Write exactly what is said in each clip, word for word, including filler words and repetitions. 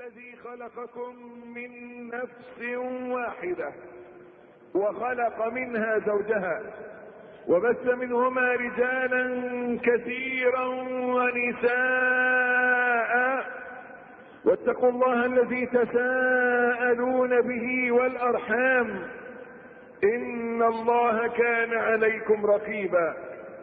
الذي خلقكم من نفس واحدة وخلق منها زوجها وبث منهما رجالا كثيرا ونساء واتقوا الله الذي تساءلون به والأرحام إن الله كان عليكم رقيبا.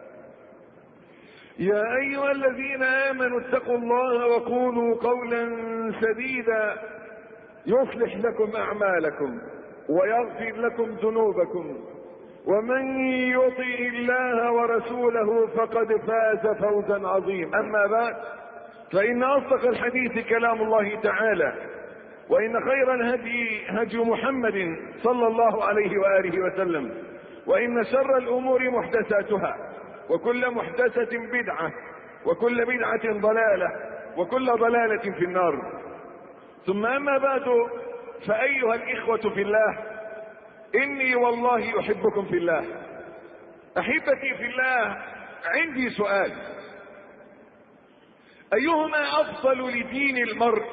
يا أيها الذين آمنوا اتقوا الله وقولوا قولا سديدا يصلح لكم أعمالكم ويغفر لكم ذنوبكم ومن يطع الله ورسوله فقد فاز فوزا عظيما. أما بعد، فإن أصدق الحديث كلام الله تعالى، وإن خير الهدي هدي محمد صلى الله عليه وآله وسلم، وإن شر الأمور محدثاتها، وكل محدثة بدعة، وكل بدعة ضلالة، وكل ضلالة في النار. ثم أما بعد، فأيها الإخوة في الله، إني والله أحبكم في الله. أحبتي في الله، عندي سؤال: أيهما أفضل لدين المرء؟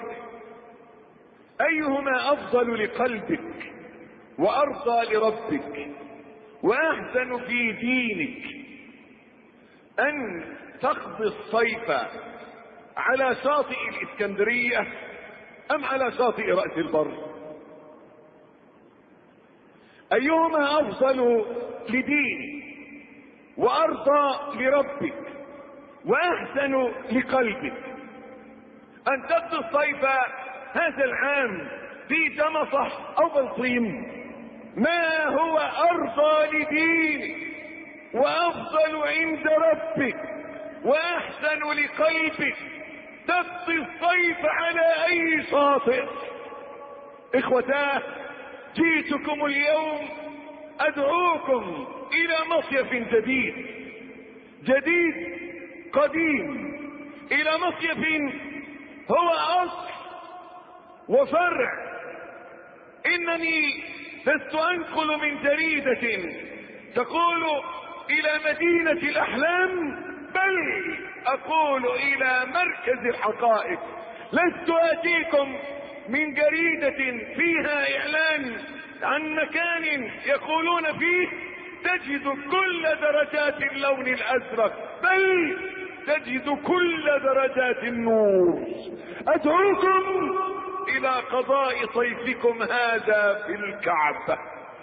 أيهما أفضل لقلبك وأرضى لربك وأحسن في دينك؟ أن تقضي الصيف على شاطئ الإسكندرية أم على شاطئ رأس البر؟ أيهما أفضل لدينك وأرضى لربك وأحسن لقلبك؟ أن تقضي الصيف هذا العام في جمصة أو بلطيم؟ ما هو أرضى لدينك وأفضل عند ربك وأحسن لقلبك؟ تقضي الصيف على أي شاطئ؟ إخوتاه، جئتكم اليوم أدعوكم إلى مصيف جديد جديد قديم، إلى مصيف هو أصل وفرع. إنني لست أنقل من جريدة تقول إلى مدينة الأحلام، بل أقول إلى مركز الحقائق. لست آتيكم من جريدة فيها إعلان عن مكان يقولون فيه تجد كل درجات اللون الأزرق، بل تجد كل درجات النور. أدعوكم إلى قضاء صيفكم هذا في الكعبة،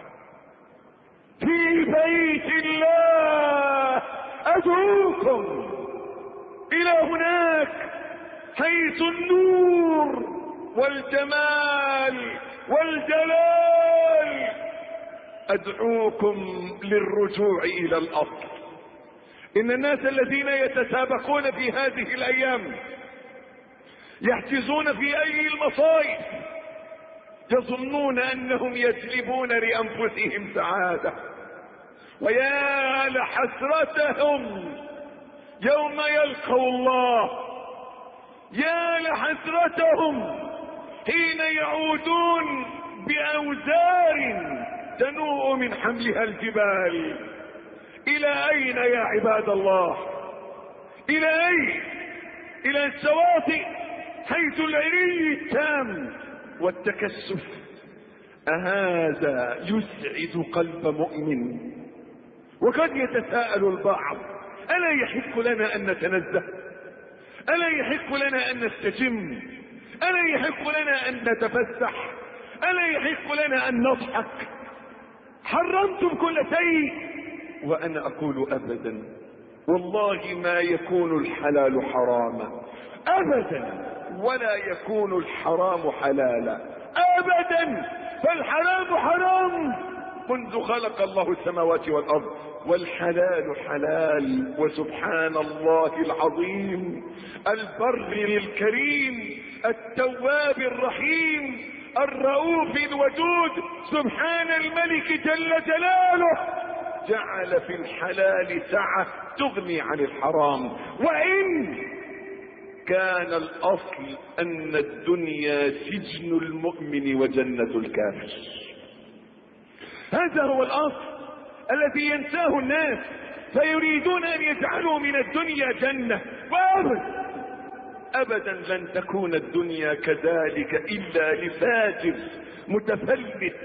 في بيت الله. أدعوكم إلى هناك حيث النور والجمال والجلال. أدعوكم للرجوع إلى الأصل. إن الناس الذين يتسابقون في هذه الأيام يحجزون في أي المصائب، يظنون أنهم يجلبون لأنفسهم سعادة، ويا لحسرتهم يوم يلقوا الله، يا لحسرتهم حين يعودون بأوزار تنوء من حملها الجبال. إلى أين يا عباد الله؟ إلى أين؟ إلى الشواطئ حيث العري التام والتكسف. أهذا يسعد قلب مؤمن؟ وقد يتساءل البعض: ألا يحق لنا أن نتنزه؟ ألا يحق لنا أن نستجم؟ ألا يحق لنا أن نتفسح؟ ألا يحق لنا أن نضحك؟ حرمتم كل شيء. وأنا أقول أبدا، والله ما يكون الحلال حراما أبدا، ولا يكون الحرام حلالا أبدا، فالحرام حرام منذ خلق الله السماوات والأرض، والحلال حلال. وسبحان الله العظيم البر الكريم التواب الرحيم الرؤوف الودود، سبحان الملك جل جلاله، جعل في الحلال سعة تغني عن الحرام. وإن كان الأصل أن الدنيا سجن المؤمن وجنة الكافر. هذا هو الأصل الذي ينساه الناس، فيريدون أن يجعلوا من الدنيا جنة. وأبدا ابدا لن تكون الدنيا كذلك الا لفاجر متفلت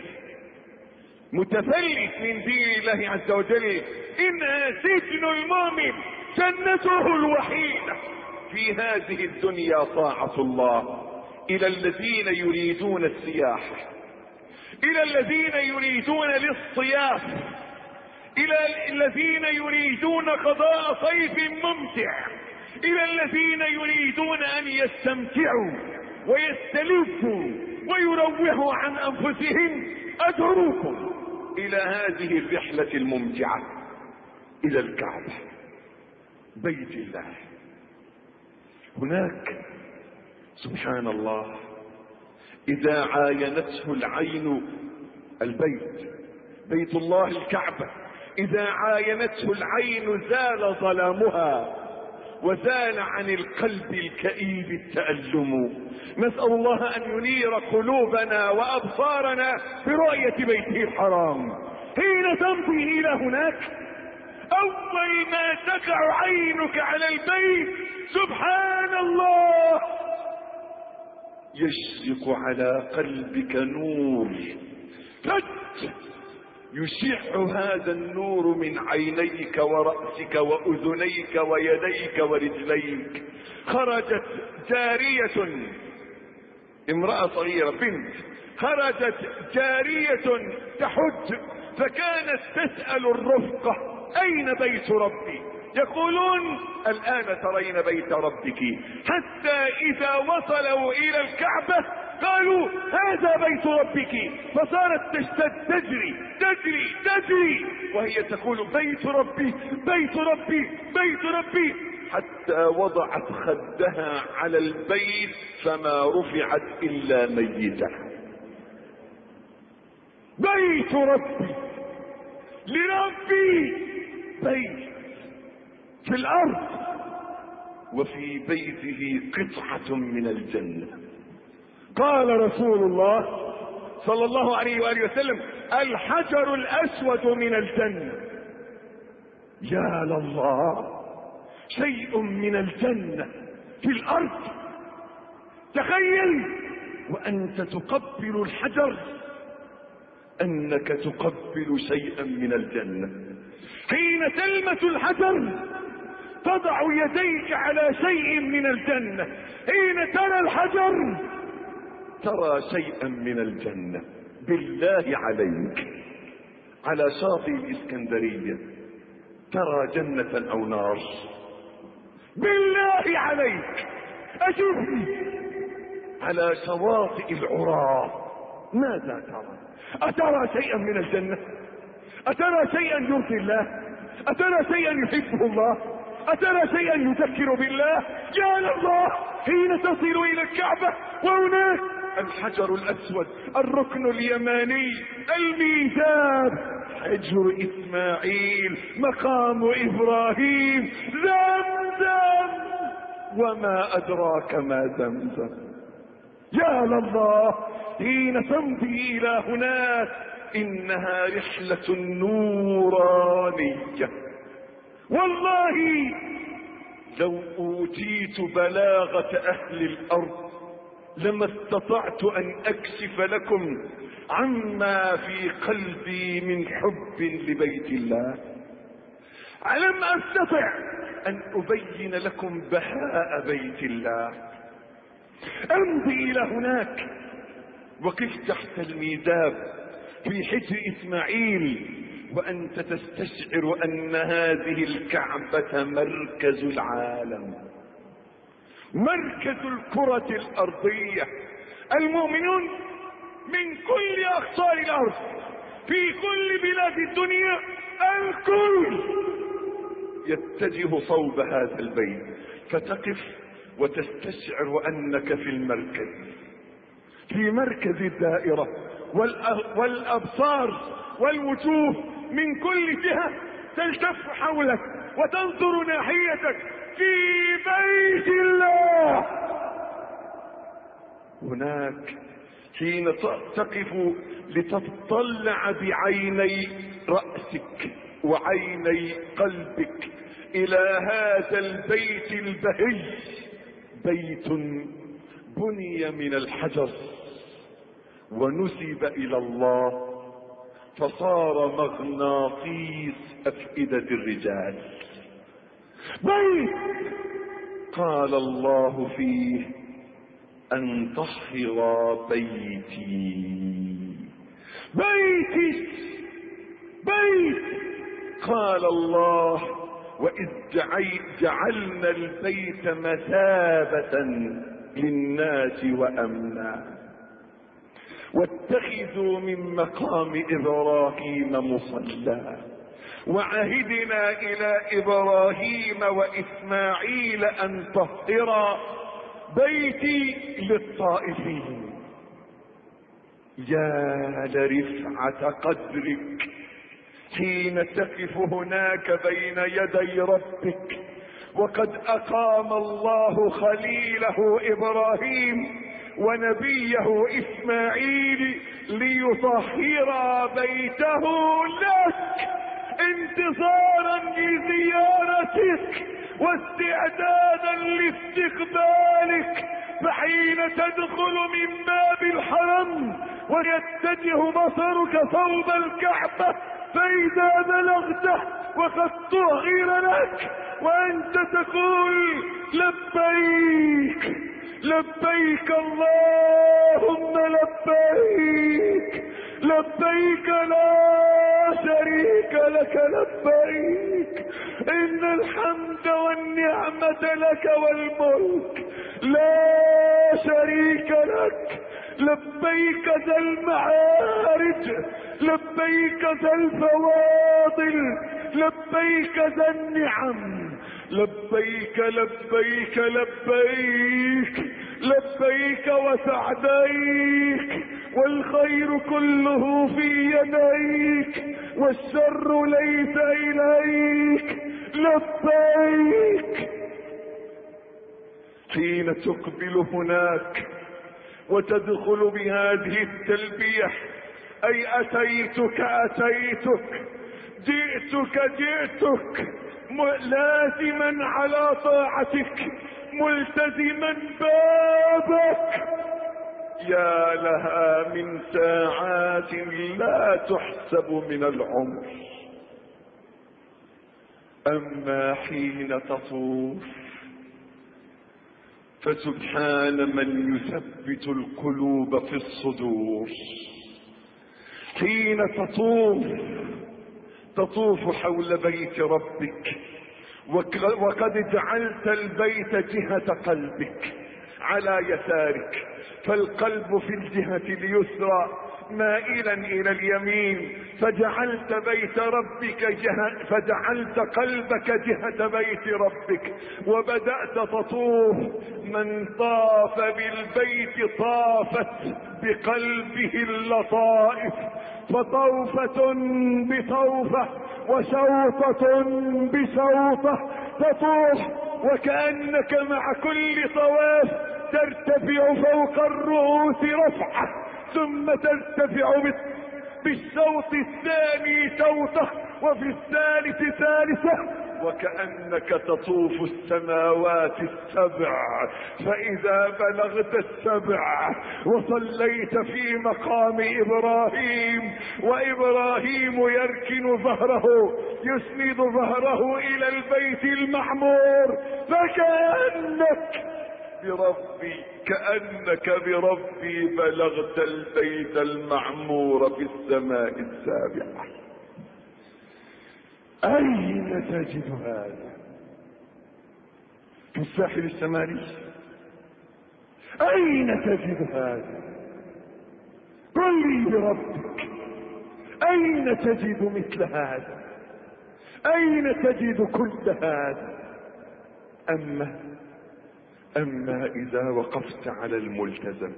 متفلت من دين الله عز وجل. انها سجن المؤمن جنته الوحيدة في هذه الدنيا طاعة الله. الى الذين يريدون السياحة، الى الذين يريدون الاصطياف، الى الذين يريدون قضاء صيف ممتع، الى الذين يريدون ان يستمتعوا ويستلذوا ويروحوا عن انفسهم، ادعوكم الى هذه الرحلة الممتعة الى الكعبة بيت الله. هناك سبحان الله اذا عاينته العين البيت، بيت الله الكعبة، اذا عاينته العين زال ظلامها وزال عن القلب الكئيب التألم. نسأل الله ان ينير قلوبنا وابصارنا برؤية بيته الحرام. حين تمضي الى هناك اول ما تقع عينك على البيت سبحان الله يشرق على قلبك نور فت يشع هذا النور من عينيك ورأسك وأذنيك ويديك ورجليك. خرجت جارية، امرأة صغيرة بنت، خرجت جارية تحج فكانت تسأل الرفقة اين بيت ربي؟ يقولون الآن ترين بيت ربك، حتى إذا وصلوا إلى الكعبة قالوا هذا بيت ربك، فصارت تشتد تجري تجري تجري وهي تقول بيت ربي بيت ربي بيت ربي، حتى وضعت خدها على البيت فما رفعت إلا ميتة. بيت ربي لربي بيت في الارض، وفي بيته قطعة من الجنة. قال رسول الله صلى الله عليه وآله وسلم الحجر الاسود من الجنة. يا لله، شيء من الجنة في الارض. تخيل وانت تقبل الحجر انك تقبل شيئا من الجنة. حين تلمس الحجر تضع يديك على شيء من الجنة، حين ترى الحجر ترى شيئا من الجنة. بالله عليك على شاطئ الإسكندرية ترى جنة أو نار؟ بالله عليك أشوفني على شواطئ العراة ماذا ترى؟ أترى شيئا من الجنة؟ أترى شيئا يرضي الله؟ أترى شيئا يحبه الله؟ أترى شيئا يذكر بالله؟ يا الله، حين تصل إلى الكعبة وهناك الحجر الأسود، الركن اليماني، الميزاب، حجر إسماعيل، مقام إبراهيم، زمزم، وما أدراك ما زمزم. يا الله، حين تمضي إلى هناك إنها رحلة نورانية. والله لو أوتيت بلاغة أهل الأرض لما استطعت أن أكشف لكم عما في قلبي من حب لبيت الله. ألم أستطع أن أبين لكم بهاء بيت الله. أمضي إلى هناك وقف تحت الميزاب في حجر إسماعيل وأنت تستشعر أن هذه الكعبة مركز العالم، مركز الكرة الأرضية. المؤمنون من كل أقطار الأرض في كل بلاد الدنيا الكل يتجه صوب هذا البيت، فتقف وتستشعر أنك في المركز، في مركز الدائرة، والأبصار والوجوه من كل جهة تلتف حولك وتنظر ناحيتك في بيت الله. هناك حين تقف لتطلع بعيني رأسك وعيني قلبك إلى هذا البيت البهي، بيت بني من الحجر ونسب الى الله فصار مغناطيس افئدة الرجال. بيت قال الله فيه ان طهر بيتي. بيتي بيت قال الله واذ جعلنا البيت مثابة للناس وامنا واتخذوا من مقام ابراهيم مصلى وعهدنا الى ابراهيم واسماعيل ان طهرا بيتي للطائفين. يا لرفعة قدرك حين تقف هناك بين يدي ربك وقد اقام الله خليله ابراهيم ونبيه اسماعيل ليطهر بيته لك انتظارا لزيارتك واستعدادا لاستقبالك. فحين تدخل من باب الحرم ويتجه بصرك صوب الكعبة فإذا بلغته وقد طهر لك وأنت تقول لبيك لبيك اللهم لبيك لبيك لا شريك لك لبيك إن الحمد والنعمة لك والملك لا شريك لك. لبيك ذا المعارج لبيك ذا الفواضل لبيك ذا النعم لبيك لبيك لبيك لبيك وسعديك والخير كله في يديك والشر ليس إليك لبيك. حين تقبل هناك وتدخل بهذه التلبية أي أتيتك أتيتك جئتك جئتك لازما على طاعتك ملتزما بابك. يا لها من ساعات لا تحسب من العمر. أما حين تطوف فسبحان من يثبت القلوب في الصدور. حين تطوف تطوف حول بيت ربك وقد جعلت البيت جهة قلبك على يسارك، فالقلب في الجهة اليسرى مائلا الى اليمين، فجعلت بيت ربك جهة فجعلت قلبك جهة بيت ربك وبدأت تطوف. من طاف بالبيت طافت بقلبه اللطائف، فطوفة بطوفة وشوطة بشوطة تطوف وكأنك مع كل طواف ترتفع فوق الرؤوس رفعة ثم ترتفع بالشوط الثاني شوطة وفي الثالث ثالثة وكأنك تطوف السماوات السبع. فإذا بلغت السبع وصليت في مقام إبراهيم وإبراهيم يركن ظهره يسند ظهره إلى البيت المعمور فكأنك بربي كأنك بربي بلغت البيت المعمور في السماء السابعة. أين تجد هذا؟ في الساحل الشمالي؟ أين تجد هذا؟ قل لي بربك أين تجد مثل هذا؟ أين تجد كل هذا؟ أما أما إذا وقفت على الملتزم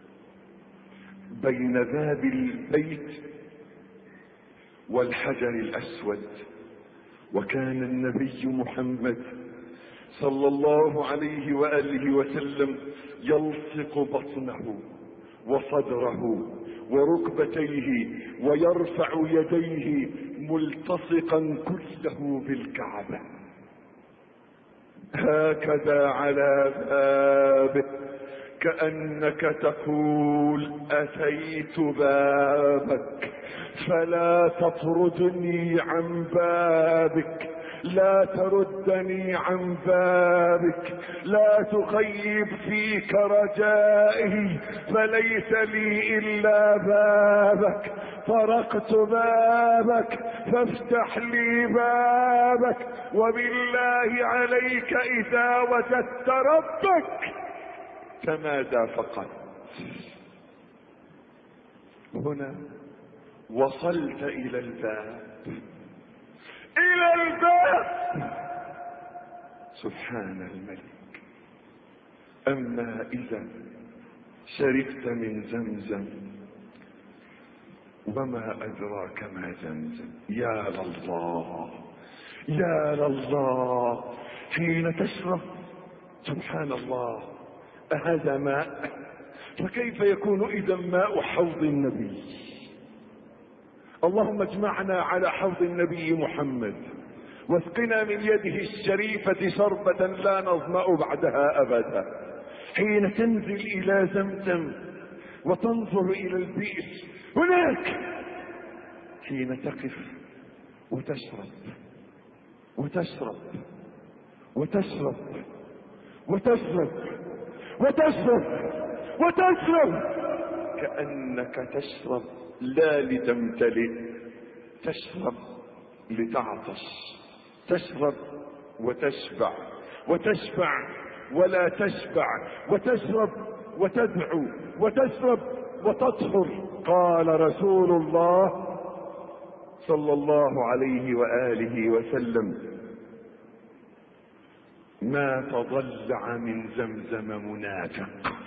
بين باب البيت والحجر الأسود، وكان النبي محمد صلى الله عليه وآله وسلم يلصق بطنه وصدره وركبتيه ويرفع يديه ملتصقا كله بالكعبة. هكذا على بابه، كأنك تقول أتيت بابك فلا تطردني عن بابك، لا تردني عن بابك، لا تخيب فيك رجائي، فليس لي إلا بابك، طرقت بابك فافتح لي بابك، وبالله عليك إذا وجدت ربك فماذا فقدت؟ هنا وصلت إلى الباب، إلى الباب. سبحان الملك. أما إذا شربت من زمزم، وما أدراك ما زمزم، يا لله يا لله حين تشرب. سبحان الله، أهذا ماء؟ فكيف يكون إذا ماء حوض النبي؟ اللهم اجمعنا على حوض النبي محمد، واسقنا من يده الشريفة شربة لا نظمأ بعدها أبدا. حين تنزل إلى زمزم وتنظر إلى البئر هناك، حين تقف وتشرب وتشرب وتشرب وتشرب وتشرب وتشرب، كأنك تشرب لا لتمتلئ، تشرب لتعطش، تشرب وتشبع، وتشبع ولا تشبع، وتشرب وتدعو، وتشرب وتطهر. قال رسول الله صلى الله عليه وآله وسلم: ما تضلع من زمزم منافق.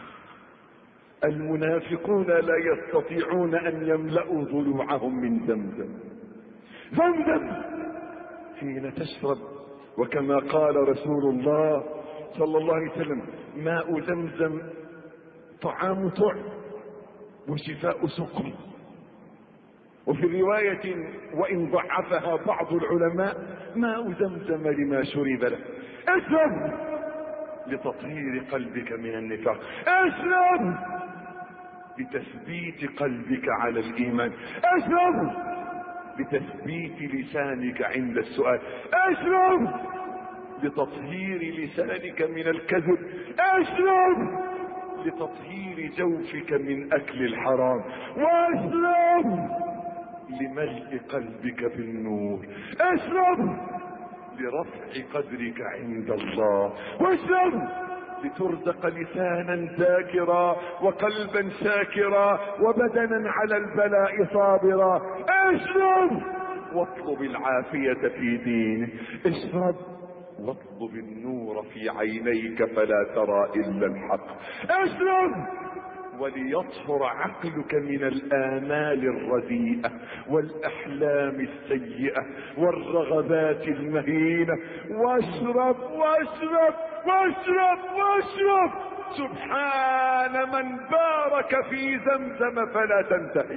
المنافقون لا يستطيعون أن يملأوا ضلوعهم من زمزم. زمزم حين تشرب، وكما قال رسول الله صلى الله عليه وسلم: ماء زمزم طعام طعم وشفاء سقم. وفي رواية وإن ضعفها بعض العلماء: ماء زمزم لما شرب له. اشرب لتطهير قلبك من النفاق، اشرب لتثبيت قلبك على الإيمان، اشرب لتثبيت لسانك عند السؤال، اشرب لتطهير لسانك من الكذب، اشرب لتطهير جوفك من أكل الحرام، واشرب لملء قلبك بالنور، اشرب لرفع قدرك عند الله، واشرب لترزق لسانا ذاكرا وقلبا شاكرا وبدنا على البلاء صابرا. اشرب واطلب العافية في دينك، اشرب واطلب النور في عينيك فلا ترى إلا الحق، اشرب وليطهر عقلك من الآمال الرديئة والأحلام السيئة والرغبات المهينة. واشرب واشرب واشرب واشرب. سبحان من بارك في زمزم فلا تنتهي.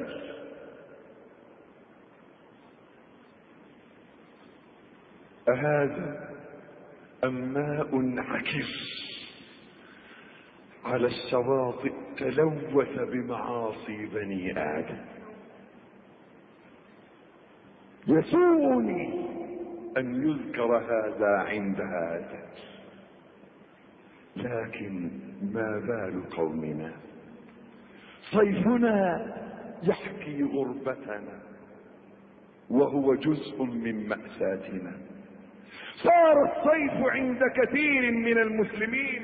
أهذا أم ماء عكر على الشواطئ تلوث بمعاصي بني آدم؟ يسوءني أن يذكر هذا عند هذا، لكن ما بال قومنا؟ صيفنا يحكي غربتنا وهو جزء من مأساتنا. صار الصيف عند كثير من المسلمين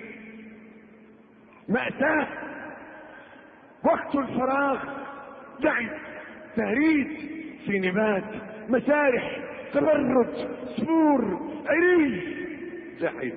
مأساة، وقت الفراغ لعب، تهريج، سينمات، مسارح، تبرج، سفور، عريس، لعب.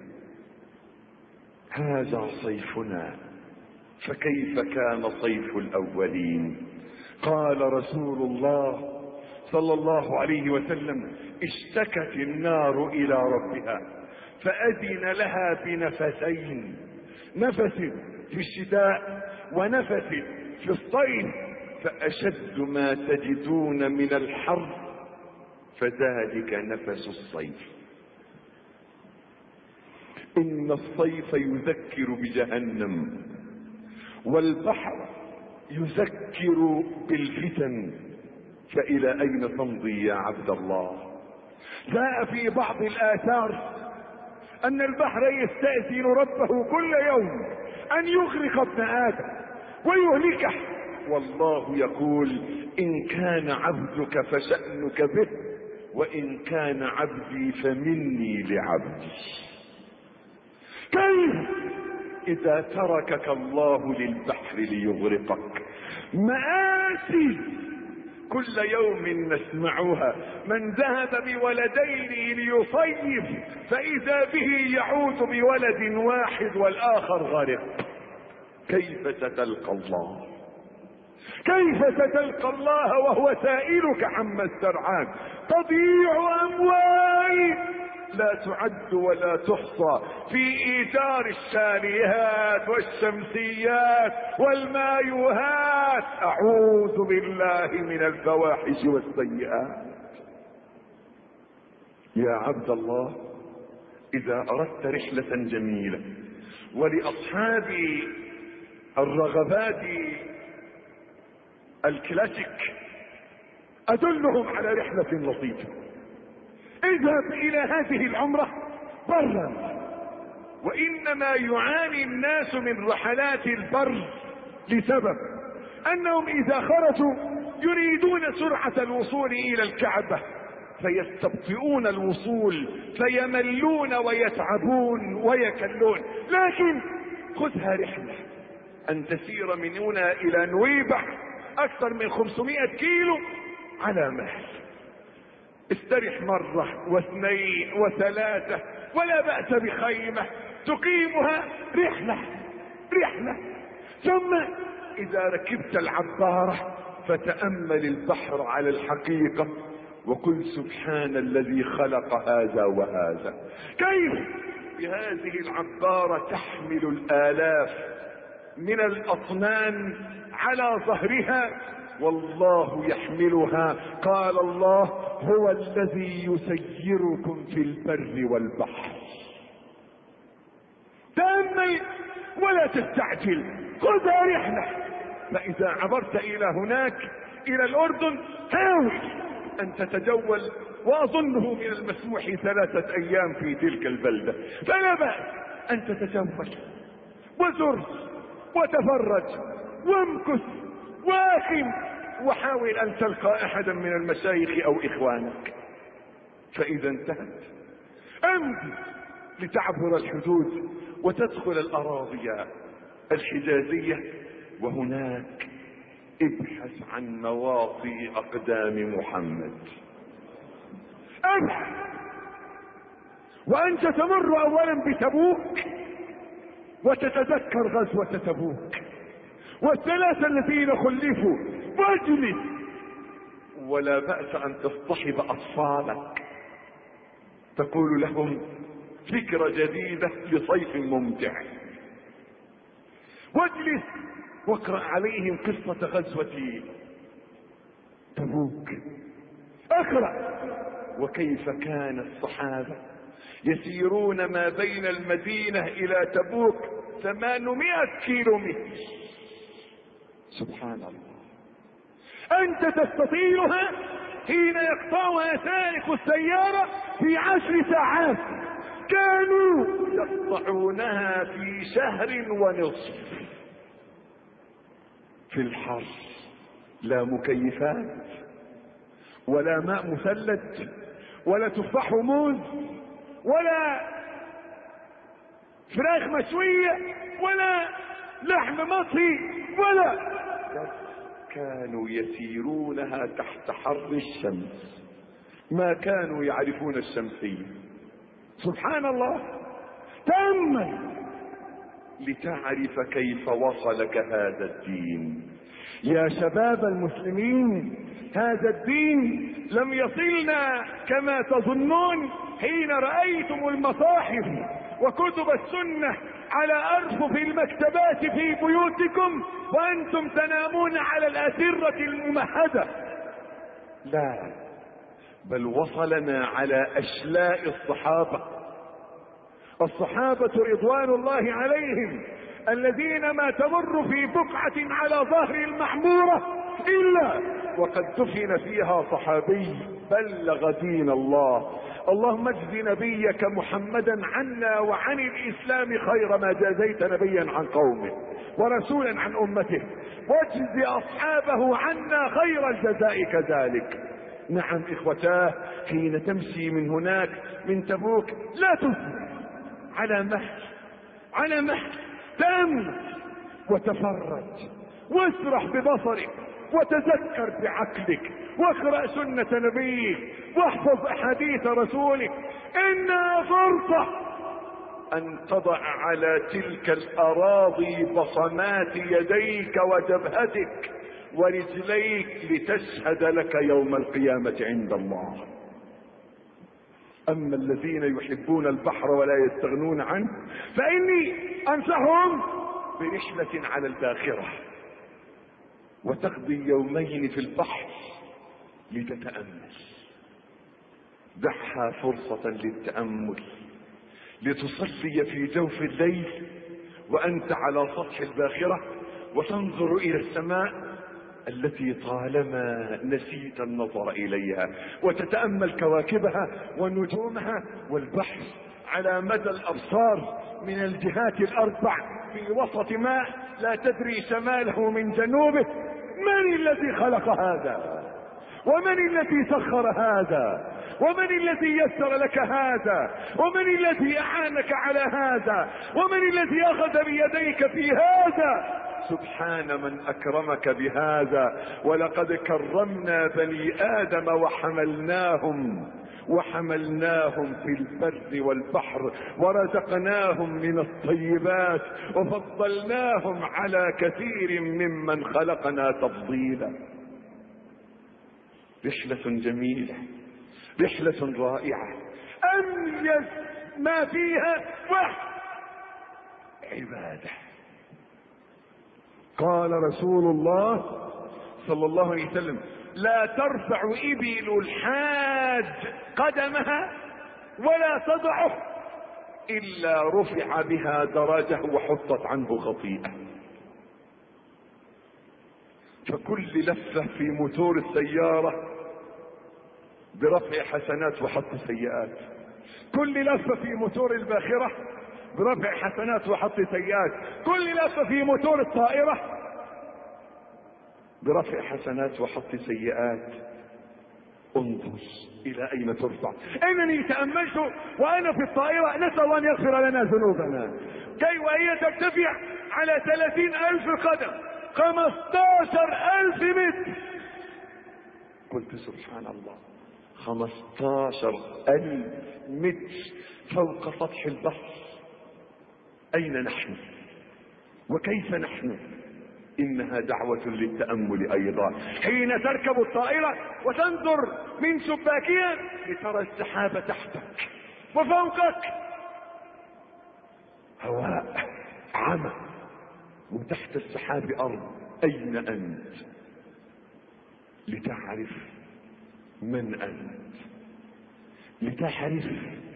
هذا صيفنا، فكيف كان صيف الأولين؟ قال رسول الله صلى الله عليه وسلم: اشتكت النار إلى ربها فأذن لها بنفسين، نفس في الشتاء ونفس في الصيف، فأشد ما تجدون من الحر فذلك نفس الصيف. إن الصيف يذكر بجهنم والبحر يذكر بالفتن، فإلى أين تمضي يا عبد الله؟ جاء في بعض الآثار أن البحر يستأذن ربه كل يوم أن يغرق ابن آدم ويهلكه، والله يقول إن كان عبدك فشأنك به، وإن كان عبدي فمني لعبدي. كيف إذا تركك الله للبحر ليغرقك؟ مآسي كل يوم نسمعها. من ذهب بولدين ليصيف فإذا به يعود بولد واحد والآخر غرق. كيف ستلقى الله؟ كيف ستلقى الله وهو سائلك عما استرعاك؟ تضيع أموال لا تعد ولا تحصى في إيجار الشاليات والشمسيات والمايوهات. أعوذ بالله من الفواحش والسيئات. يا عبد الله، إذا أردت رحلة جميلة ولأصحاب الرغبات الكلاسيك أدلهم على رحلة لطيفة. اذهب إلى هذه العمرة برا، وإنما يعاني الناس من رحلات البر لسبب أنهم إذا خرجوا يريدون سرعة الوصول إلى الكعبة فيستبطئون الوصول فيملون ويتعبون ويكلون. لكن خذها رحلة أن تسير من هنا إلى نويبع أكثر من خمسمائة كيلو على مهل. استرح مرة واثنين وثلاثة ولا بأس بخيمة تقيمها. رحلة رحلة. ثم إذا ركبت العبارة فتأمل البحر على الحقيقة وقل سبحان الذي خلق هذا وهذا. كيف بهذه العبارة تحمل الآلاف من الأطنان على ظهرها والله يحملها. قال الله هو الذي يسيركم في البر والبحر. تأمل ولا تستعجل، خذها رحلة. فإذا عبرت إلى هناك إلى الأردن حاول أن تتجول، وأظنه من المسموح ثلاثة أيام في تلك البلدة، فلا بأس أن تتجول وزر وتفرج وامكث واقم، وحاول أن تلقى أحدا من المشايخ أو إخوانك. فإذا انتهت أمضي لتعبر الحدود وتدخل الأراضي الحجازية، وهناك ابحث عن مواطئ أقدام محمد. ابحث وأنت تمر أولا بتبوك وتتذكر غزوة تبوك والثلاثة الذين خلفوا، واجلس. ولا بأس أن تصطحب أطفالك تقول لهم فكرة جديدة لصيف ممتع، واجلس واقرأ عليهم قصة غزوة تبوك. اقرأ وكيف كان الصحابة يسيرون ما بين المدينة إلى تبوك ثمانمائة كيلو متر. سبحان الله. أنت تستطيعها حين يقطعها سائق السيارة في عشر ساعات. كانوا يقطعونها في شهر ونصف في الحر. لا مكيفات ولا ماء مثلج ولا تفاح وموز ولا فراخ مشوية ولا لحم مطهي ولا، كانوا يسيرونها تحت حر الشمس، ما كانوا يعرفون الشمسية. سبحان الله. تأمل لتعرف كيف وصلك هذا الدين. يا شباب المسلمين، هذا الدين لم يصلنا كما تظنون حين رأيتم المصاحف وكتب السنة على أرفف المكتبات في بيوتكم وأنتم تنامون على الأسرة الممهدة. لا، بل وصلنا على أشلاء الصحابة الصحابة رضوان الله عليهم الذين ما تمر في بقعة على ظهر المعمورة إلا وقد دفن فيها صحابي بلغ دين الله. اللهم اجز نبيك محمدا عنا وعن الإسلام خير ما جازيت نبيا عن قومه ورسولا عن أمته، واجز أصحابه عنا خير الجزاء كذلك. نعم إخوتاه، حين تمشي من هناك من تبوك لا تسرع، على مهل على مهل، تأمل وتفرج واسرح ببصرك وتذكر بعقلك واقرأ سنة نبيك واحفظ أحاديث رسولك. إنها فرصة أن تضع على تلك الأراضي بصمات يديك وجبهتك ورجليك لتشهد لك يوم القيامة عند الله. أما الذين يحبون البحر ولا يستغنون عنه فإني أنصحهم برحلة على الباخرة، وتقضي يومين في البحر لتتأمل. دعها فرصة للتأمل، لتصلي في جوف الليل وأنت على سطح الباخرة وتنظر إلى السماء التي طالما نسيت النظر إليها، وتتأمل كواكبها ونجومها والبحر على مدى الأبصار من الجهات الأربع في وسط ماء لا تدري شماله من جنوبه. من الذي خلق هذا؟ ومن الذي سخر هذا؟ ومن الذي يسر لك هذا؟ ومن الذي أعانك على هذا؟ ومن الذي أخذ بيديك في هذا؟ سبحان من أكرمك بهذا. ولقد كرمنا بني آدم وحملناهم وحملناهم في البر والبحر ورزقناهم من الطيبات وفضلناهم على كثير ممن خلقنا تفضيلا. رحلة جميلة، رحلة رائعة، أميز ما فيها وحي عبادة. قال رسول الله صلى الله عليه وسلم: لا ترفع إبل الحاج قدمها ولا تضعه إلا رفع بها درجة وحطت عنه خطيئة. فكل لفة في موتور السيارة برفع حسنات وحط سيئات، كل لفة في موتور الباخرة برفع حسنات وحط سيئات، كل لفة في موتور الطائرة برفع حسنات وحط سيئات. انظر إلى أين ترفع. إنني تأملت وأنا في الطائرة، نسأل الله أن يغفر لنا ذنوبنا، كي وهي ترتفع على ثلاثين ألف قدم، خمستاشر ألف متر. قلت سبحان الله، خمستاشر ألف متر فوق سطح البحر. أين نحن وكيف نحن؟ إنها دعوة للتأمل أيضا. حين تركب الطائرة وتنظر من شباكها لترى السحاب تحتك وفوقك هواء عمى، وتحت السحاب أرض. أين أنت؟ لتعرف من أنت، لتعرف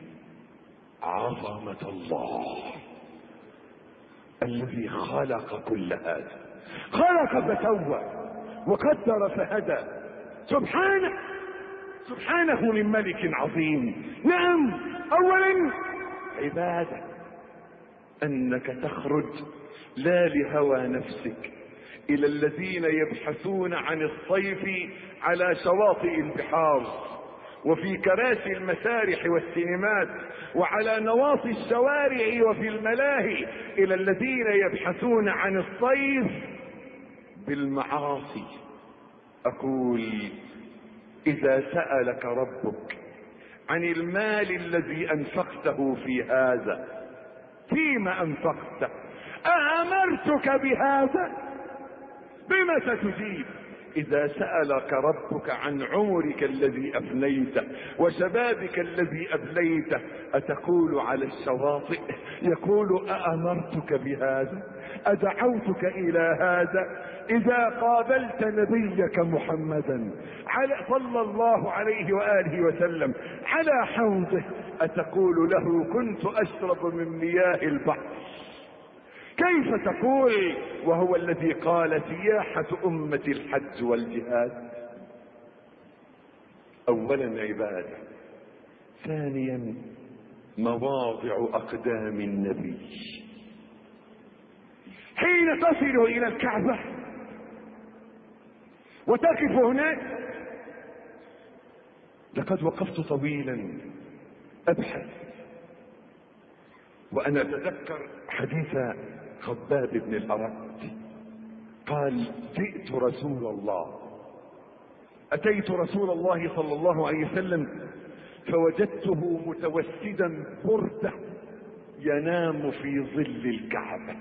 عظمة الله الذي خلق كل هذا، خلق فسوى وقدر فهدى. سبحانه سبحانه من ملك عظيم. نعم، اولا عبادة، انك تخرج لا لهوى نفسك الى الذين يبحثون عن الصيف على شواطئ البحار وفي كراسي المسارح والسينمات وعلى نواصي الشوارع وفي الملاهي، الى الذين يبحثون عن الصيف بالمعاصي. اقول: اذا سألك ربك عن المال الذي انفقته في هذا، فيما انفقته؟ أأمرتك بهذا؟ بما ستجيب؟ إذا سألك ربك عن عمرك الذي أفنيته وشبابك الذي أبليته أتقول على الشواطئ؟ يقول أأمرتك بهذا؟ أدعوتك إلى هذا؟ إذا قابلت نبيك محمدا صلى الله عليه وآله وسلم على حوضه أتقول له كنت أشرب من مياه البحر؟ كيف تقول وهو الذي قال سياحة أمة الحج والجهاد؟ أولا عبادة، ثانيا مواضع أقدام النبي. حين تصل إلى الكعبة وتقف هناك، لقد وقفت طويلا أبحث وأنا أتذكر حديث خباب بن الأرت قال جئت رسول الله أتيت رسول الله صلى الله عليه وسلم فوجدته متوسدا بردة ينام في ظل الكعبة.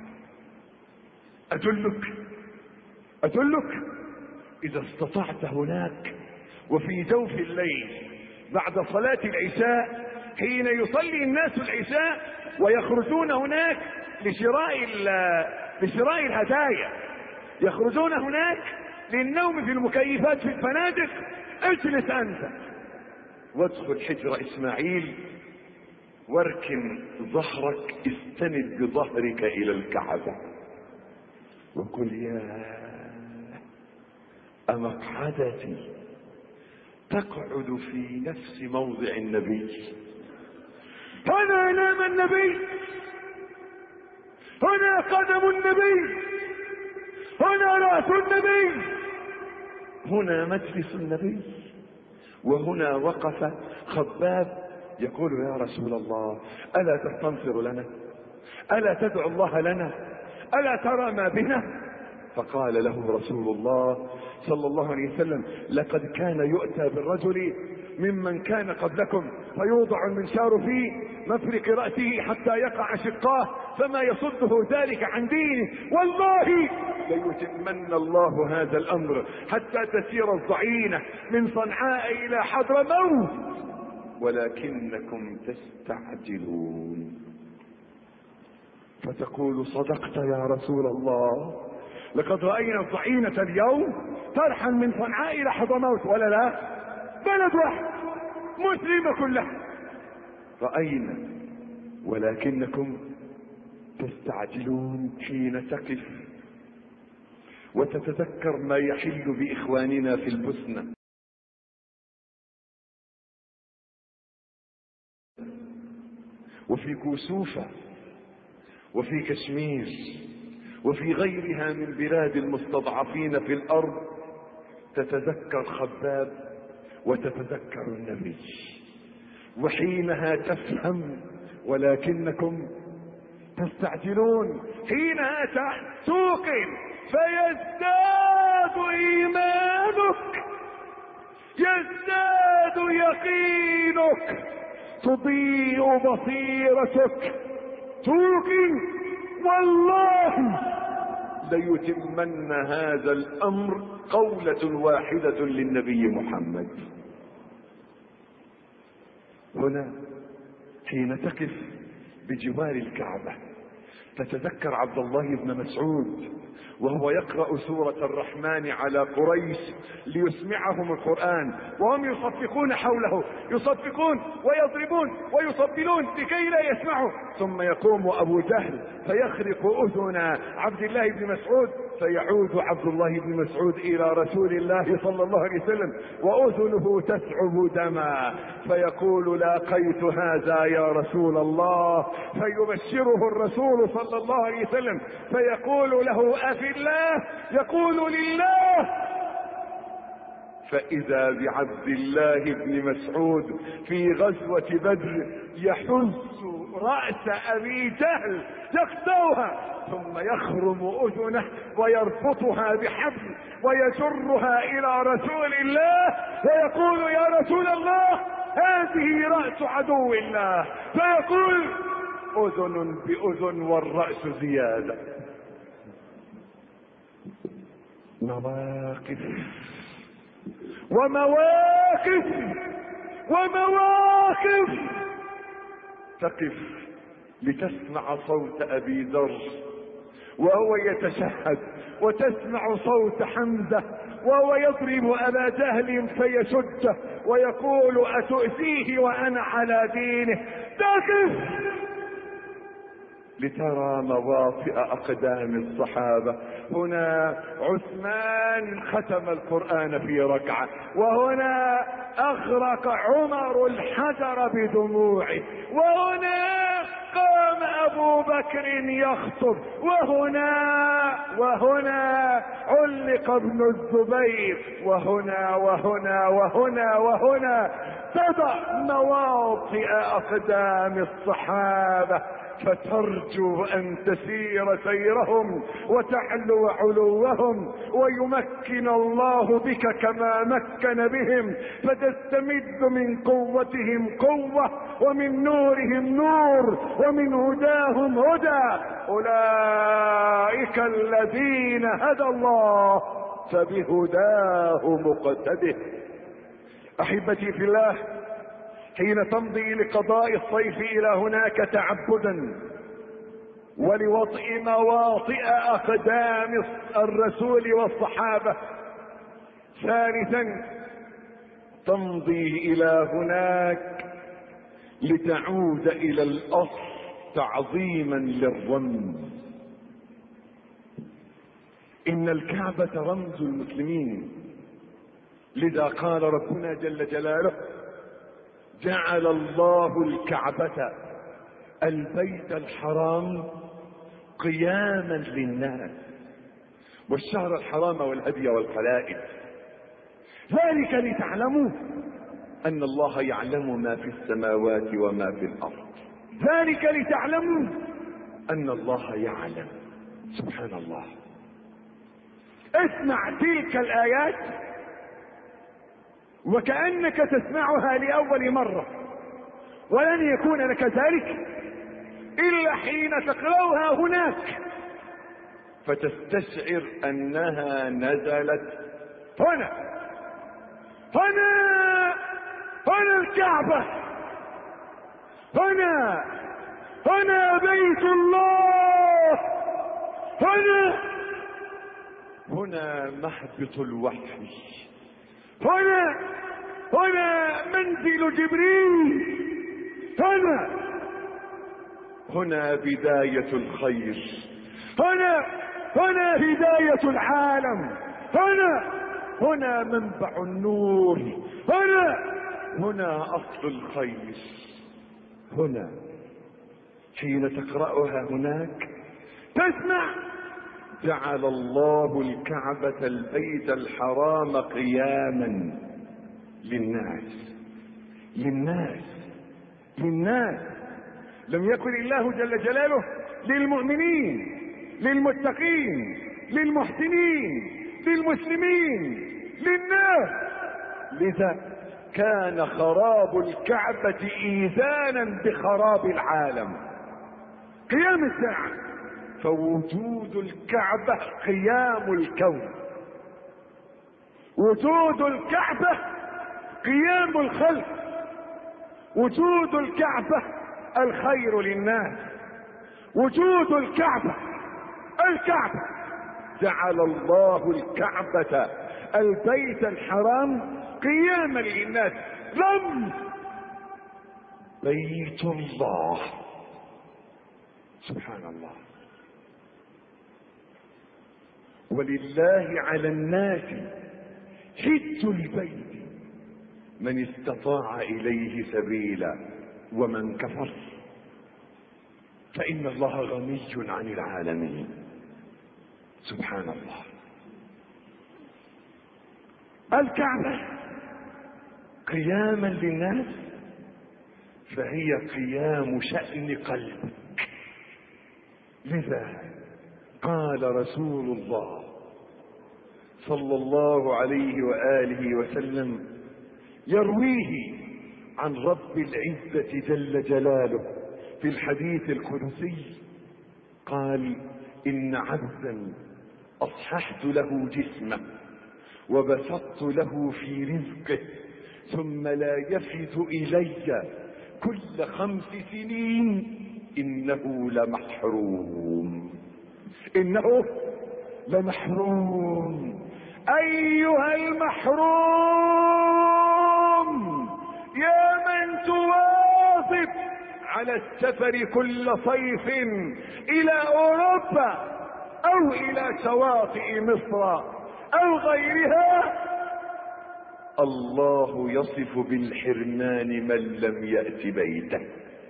أدلك أدلك إذا استطعت هناك وفي جوف الليل بعد صلاة العشاء حين يصلي الناس العشاء ويخرجون هناك لشراء لشراء الهدايا، يخرجون هناك للنوم في المكيفات في الفنادق، اجلس أنت وادخل حجر إسماعيل واركن ظهرك، استند بظهرك إلى الكعبة وقل يا أمقعدتي تقعد في نفس موضع النبي. هنا نام النبي، هنا قدم النبي، هنا رأس النبي، هنا مجلس النبي، وهنا وقف خباب يقول يا رسول الله ألا تستنصر لنا؟ ألا تدعو الله لنا؟ ألا ترى ما بنا؟ فقال له رسول الله صلى الله عليه وسلم لقد كان يؤتى بالرجل ممن كان قبلكم فيوضع المنشار في مفرق رأسه حتى يقع شقاه فما يصده ذلك عن دينه. والله ليتمن الله هذا الأمر حتى تسير الضعينة من صنعاء إلى حضرموت ولكنكم تستعجلون. فتقول صدقت يا رسول الله، لقد رأينا الضعينة اليوم ترحل من صنعاء إلى حضرموت، ولا لا؟ بلد واحد مسلمة كلها رأينا، ولكنكم تستعجلون. حين تقف وتتذكر ما يحل بإخواننا في البوسنة وفي كوسوفة وفي كشمير وفي غيرها من بلاد المستضعفين في الأرض، تتذكر خباب وتتذكر النبي، وحينها تفهم ولكنكم تستعجلون. حينها توقن فيزداد إيمانك، يزداد يقينك، تضيء بصيرتك، توقن والله ليتمن هذا الأمر قولة واحدة للنبي محمد. هنا حين تقف بجوار الكعبة تتذكر عبد الله بن مسعود وهو يقرأ سورة الرحمن على قريش ليسمعهم القرآن وهم يصفقون حوله، يصفقون ويضربون ويصبلون لكي لا يسمعوا، ثم يقوم أبو جهل فيخرق أذن عبد الله بن مسعود فيعود عبد الله بن مسعود إلى رسول الله صلى الله عليه وسلم وأذنه تسعب دما فيقول لاقيت هذا يا رسول الله، فيبشره الرسول صلى الله عليه وسلم فيقول له أفي الله؟ يقول لله. فإذا بعبد الله بن مسعود في غزوة بدر يحز رأس أبي جهل يقطعها ثم يخرم أذنه ويربطها بحبل ويجرها إلى رسول الله فيقول يا رسول الله هذه رأس عدو الله، فيقول أذن بأذن والرأس زيادة. مواقف ومواقف ومواقف تقف لتسمع صوت ابي ذر وهو يتشهد، وتسمع صوت حمزة وهو يضرب ابا جهل فيشده ويقول اتؤذيه وانا على دينه. تقف لترى مواطئ اقدام الصحابة. هنا عثمان ختم القرآن في ركعة، وهنا اغرق عمر الحجر بدموعه، وهنا قام ابو بكر يخطب، وهنا وهنا علق ابن الزبير، وهنا وهنا وهنا وهنا تضع مواطئ اقدام الصحابة، فترجو ان تسير سيرهم وتعلو علوهم، ويمكن الله بك كما مكن بهم، فتستمد من قوتهم قوة، ومن نورهم نور، ومن هداهم هدى. اولئك الذين هدى الله فبهداه مقتده. احبتي في الله، حين تمضي لقضاء الصيف الى هناك تعبدا ولوطئ مواطئ اقدام الرسول والصحابة، ثالثا تمضي الى هناك لتعود الى الاصل تعظيما للرمز. ان الكعبة رمز المسلمين، لذا قال ربنا جل جلاله جعل الله الكعبة البيت الحرام قياما للناس والشهر الحرام والهدي والقلائد، ذلك لتعلموا ان الله يعلم ما في السماوات وما في الارض، ذلك لتعلموا ان الله يعلم. سبحان الله. اسمع تلك الايات وكأنك تسمعها لأول مرة، ولن يكون لك ذلك إلا حين تقرأها هناك فتستشعر أنها نزلت هنا. هنا هنا الكعبة، هنا هنا بيت الله، هنا هنا مهبط الوحي، هنا هنا منزل جبريل، هنا هنا بداية الخير، هنا هنا هداية العالم، هنا هنا منبع النور، هنا هنا اصل الخير. هنا حين تقرأها هناك تسمع جعل الله الكعبة البيت الحرام قياما للناس للناس للناس. لم يكن الله جل جلاله للمؤمنين للمتقين للمحسنين للمسلمين للناس. لذا كان خراب الكعبة إيذانا بخراب العالم. قيام الساعة، فوجود الكعبة قيام الكون، وجود الكعبة قيام الخلق، وجود الكعبة الخير للناس، وجود الكعبة الكعبة جعل الله الكعبة البيت الحرام قياما للناس. لم بيت الله. سبحان الله. ولله على الناس حج البيت من استطاع اليه سبيلا ومن كفر فان الله غني عن العالمين. سبحان الله. الكعبة قياما للناس فهي قيام شأن قلبك. لذا قال رسول الله صلى الله عليه وآله وسلم يرويه عن رب العزة جل جلاله في الحديث القدسي قال إن عبدا أصححت له جسمه وبسطت له في رزقه ثم لا يفد إلي كل خمس سنين إنه لمحروم إنه لمحروم. أيها المحروم يا من تواظب على السفر كل صيف إلى أوروبا أو إلى شواطئ مصر أو غيرها، الله يصف بالحرمان من لم يأت بيته.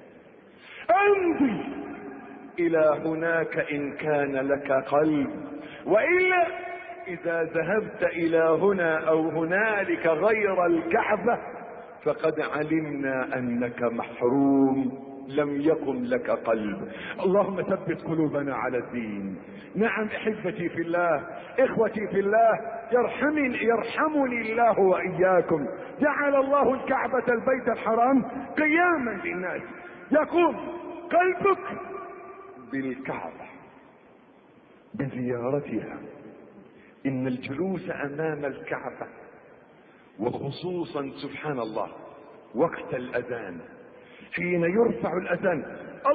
امضي إلى هناك إن كان لك قلب، وإلا إذا ذهبت إلى هنا أو هنالك غير الكعبة فقد علمنا أنك محروم، لم يكن لك قلب. اللهم ثبت قلوبنا على الدين. نعم احبتي في الله، اخوتي في الله، يرحمني يرحمني الله واياكم. جعل الله الكعبة البيت الحرام قياما للناس، يقوم قلبك بالكعبة بزيارتها. ان الجلوس امام الكعبة وخصوصا سبحان الله وقت الاذان حين يرفع الاذان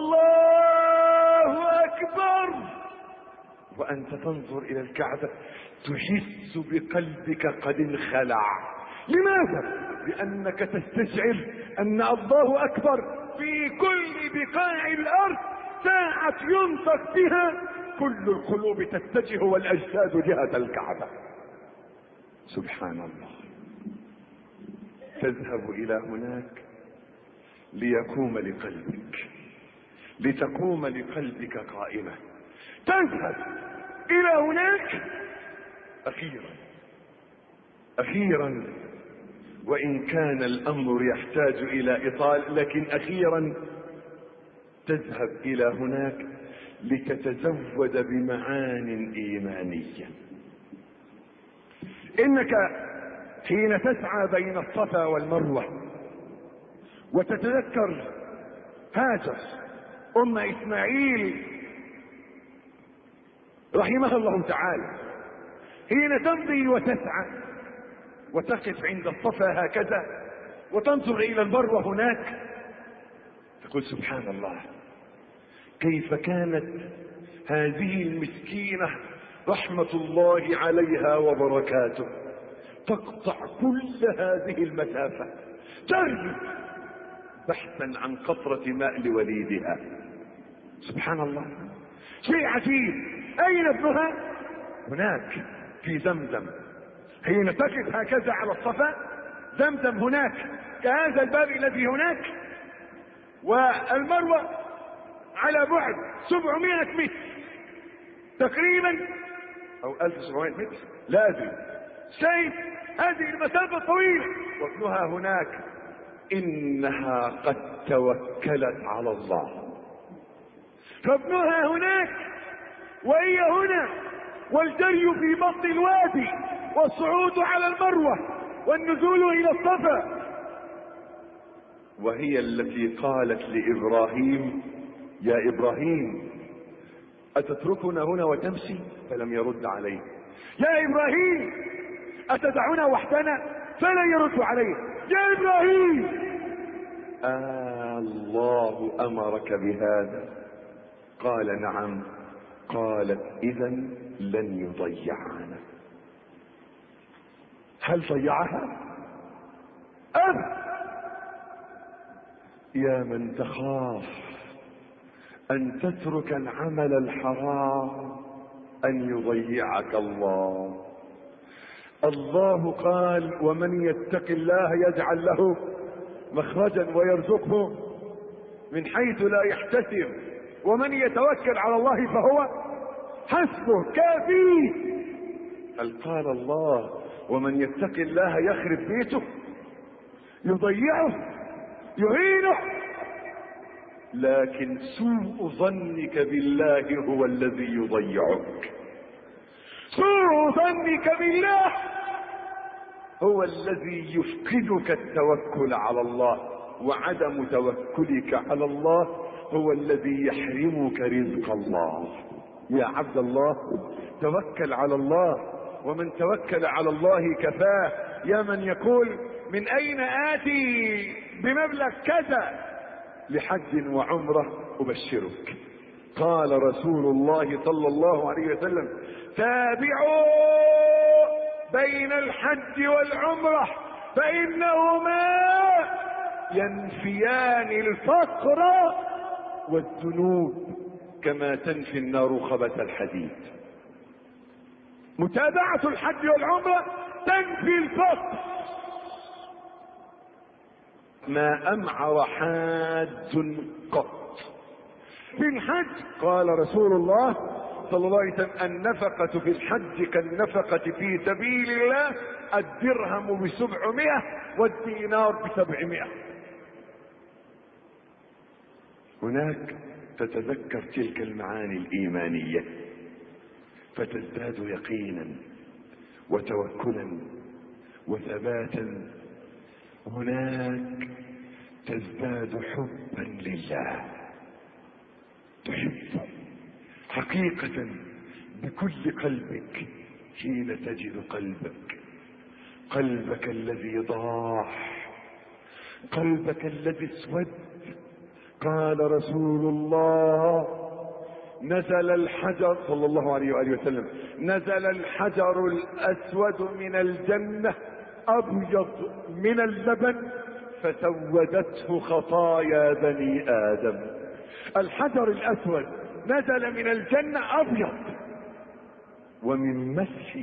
الله اكبر وانت تنظر الى الكعبة تحس بقلبك قد انخلع. لماذا؟ لانك تستشعر ان الله اكبر في كل بقاع الارض ساعة ينطق بها كل القلوب تتجه والاجساد جهة الكعبة. سبحان الله. تذهب الى هناك ليقوم لقلبك، لتقوم لقلبك قائمة. تذهب الى هناك اخيرا اخيرا وان كان الامر يحتاج الى اطال، لكن اخيرا تذهب الى هناك لتتزود بمعان ايمانية. انك حين تسعى بين الصفا والمروة وتتذكر هاجر ام اسماعيل رحمها الله تعالى حين تمضي وتسعى وتقف عند الصفا هكذا وتنظر الى المروة هناك تقول سبحان الله، كيف كانت هذه المسكينة رحمة الله عليها وبركاته تقطع كل هذه المسافة ترجو بحثا عن قطرة ماء لوليدها. سبحان الله، شيء عجيب. اين ابنها؟ هناك في زمزم. حين تقف هكذا على الصفا زمزم هناك كهذا الباب الذي هناك، والمروة على بعد سبعمائة متر تقريبا او ألف وسبعمائة متر، لازم شيء هذه المسافة طويلة وابنها هناك. انها قد توكلت على الله، فابنها هناك وهي هنا، والجري في بطن الوادي والصعود على المروة والنزول الى الصفا. وهي التي قالت لابراهيم يا ابراهيم اتتركنا هنا وتمشي؟ فلم يرد عليه. يا ابراهيم اتدعنا وحدنا؟ فلا يرد عليه. يا ابراهيم آه الله امرك بهذا؟ قال نعم. قالت اذا لن يضيعنا. هل ضيعها؟ أب يا من تخاف ان تترك العمل الحرام ان يضيعك الله. الله قال ومن يتق الله يجعل له مخرجا ويرزقه من حيث لا يحتسب ومن يتوكل على الله فهو حسبه كافيه. هل قال الله ومن يتق الله يخرب بيته يضيعه يهينه؟ لكن سوء ظنك بالله هو الذي يضيعك. سوء ظنك بالله هو الذي يفقدك التوكل على الله، وعدم توكلك على الله هو الذي يحرمك رزق الله. يا عبد الله توكل على الله، ومن توكل على الله كفاه. يا من يقول من اين اتي بمبلغ كذا لحج وعمرة، ابشرك قال رسول الله صلى الله عليه وسلم تابعوا بين الحج والعمرة فإنهما ينفيان الفقر والذنوب كما تنفي النار خبث الحديد. متابعة الحج والعمرة تنفي الفقر. ما أمعر حاج قط في الحج. قال رسول الله صلى الله عليه وسلم النفقة في الحج كالنفقة في سبيل الله، الدرهم بسبعمائة والدينار بسبعمائة. هناك تتذكر تلك المعاني الإيمانية فتزداد يقينا وتوكلا وثباتا. هناك تزداد حبا لله، تحبه حقيقة بكل قلبك. حين تجد قلبك قلبك الذي ضاح، قلبك الذي اسود. قال رسول الله نزل الحجر صلى الله عليه وآله وسلم نزل الحجر الأسود من الجنة أبيض من اللبن فسودته خطايا بني آدم. الحجر الأسود نزل من الجنة أبيض، ومن مسح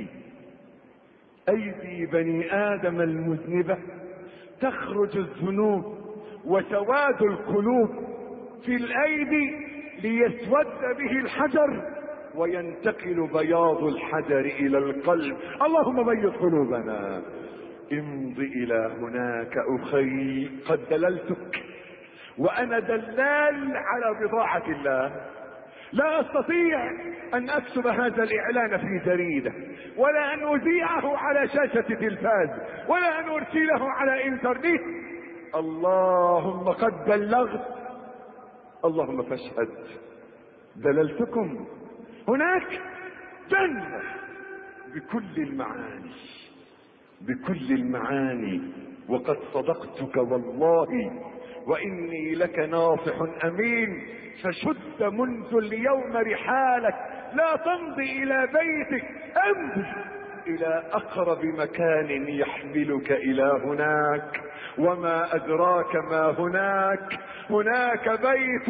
أيدي بني آدم المذنبة تخرج الذنوب وسواد القلوب في الأيدي ليسود به الحجر وينتقل بياض الحجر إلى القلب. اللهم بيض قلوبنا. امض إلى هناك أخي، قد دللتك وأنا دلال على بضاعة الله. لا أستطيع أن أكتب هذا الإعلان في جريدة، ولا أن أذيعه على شاشة تلفاز، ولا أن أرسله على إنترنت. اللهم قد بلغت، اللهم فاشهد. دللتكم. هناك جنة بكل المعاني، بكل المعاني. وقد صدقتك والله وإني لك ناصح أمين. فشد منذ اليوم رحالك، لا تمضي إلى بيتك، امضي إلى أقرب مكان يحملك إلى هناك. وما أدراك ما هناك. هناك بيت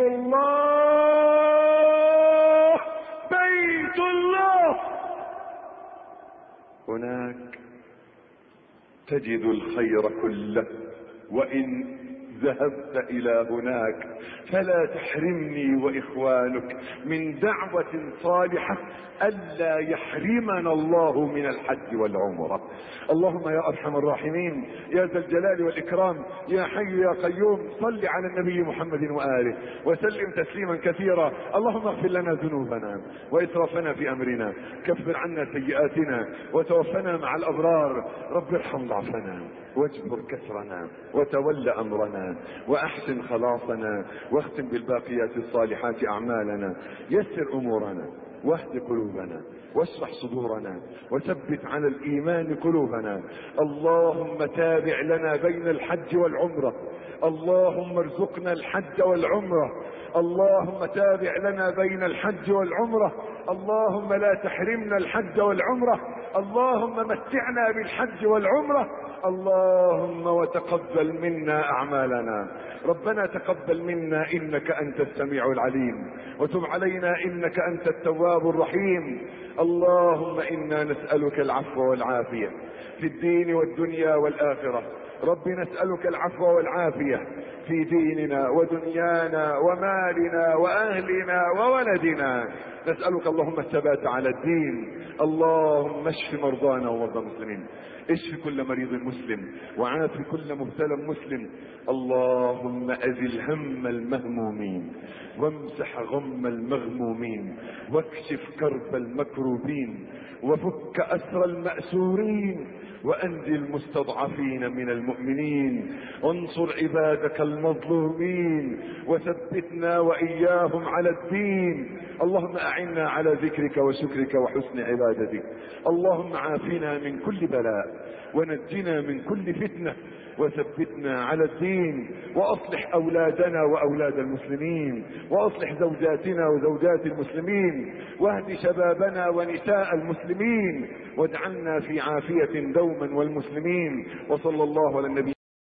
الله، بيت الله. هناك تجد الخير كله. وإن ذهبت إلى هناك فلا تحرمني وإخوانك من دعوة صالحة ألا يحرمنا الله من الحج والعمرة. اللهم يا أرحم الراحمين يا ذا الجلال والإكرام يا حي يا قيوم، صل على النبي محمد وآله وسلم تسليما كثيرا. اللهم اغفر لنا ذنوبنا وإسرافنا في أمرنا، كفر عنا سيئاتنا وتوفنا مع الأبرار. رب ارحم ضعفنا واجبر كسرنا وتول أمرنا وأحسن خلاصنا، واختم بالباقيات الصالحات أعمالنا. يسر أمورنا واهد قلوبنا واشرح صدورنا وثبت على الإيمان قلوبنا. اللهم تابع لنا بين الحج والعمرة. اللهم ارزقنا الحج والعمرة. اللهم تابع لنا بين الحج والعمرة. اللهم لا تحرمنا الحج والعمرة. اللهم متعنا بالحج والعمرة. اللهم وتقبل منا أعمالنا. ربنا تقبل منا إنك أنت السميع العليم، وتب علينا إنك أنت التواب الرحيم. اللهم إنا نسألك العفو والعافية في الدين والدنيا والآخرة. رب نسألك العفو والعافية في ديننا ودنيانا ومالنا وأهلنا وولدنا. نسألك اللهم الثبات على الدين. اللهم اشف مرضانا ومرضى المسلمين، اشف كل مريض مسلم وعاف كل مبتلى مسلم. اللهم أزل هم المهمومين وامسح غم المغمومين واكشف كرب المكروبين وفك أسر المأسورين وأنجي المستضعفين من المؤمنين وانصر عبادك المظلومين وثبتنا وإياهم على الدين. اللهم أعنا على ذكرك وشكرك وحسن عبادتك. اللهم عافنا من كل بلاء ونجنا من كل فتنة وثبتنا على الدين، وأصلح أولادنا وأولاد المسلمين، وأصلح زوجاتنا وزوجات المسلمين، واهد شبابنا ونساء المسلمين، واجعلنا في عافية دوما والمسلمين. وصلى الله على النبي